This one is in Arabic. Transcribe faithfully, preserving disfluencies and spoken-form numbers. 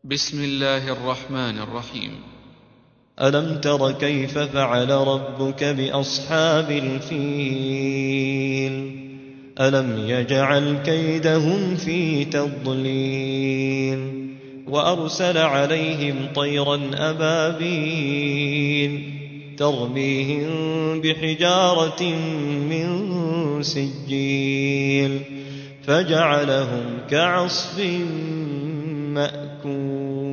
بسم الله الرحمن الرحيم. ألم تر كيف فعل ربك بأصحاب الفيل ألم يجعل كيدهم في تضليل وأرسل عليهم طيرا أبابيل ترميهم بحجارة من سجيل فجعلهم كعصف مأكول.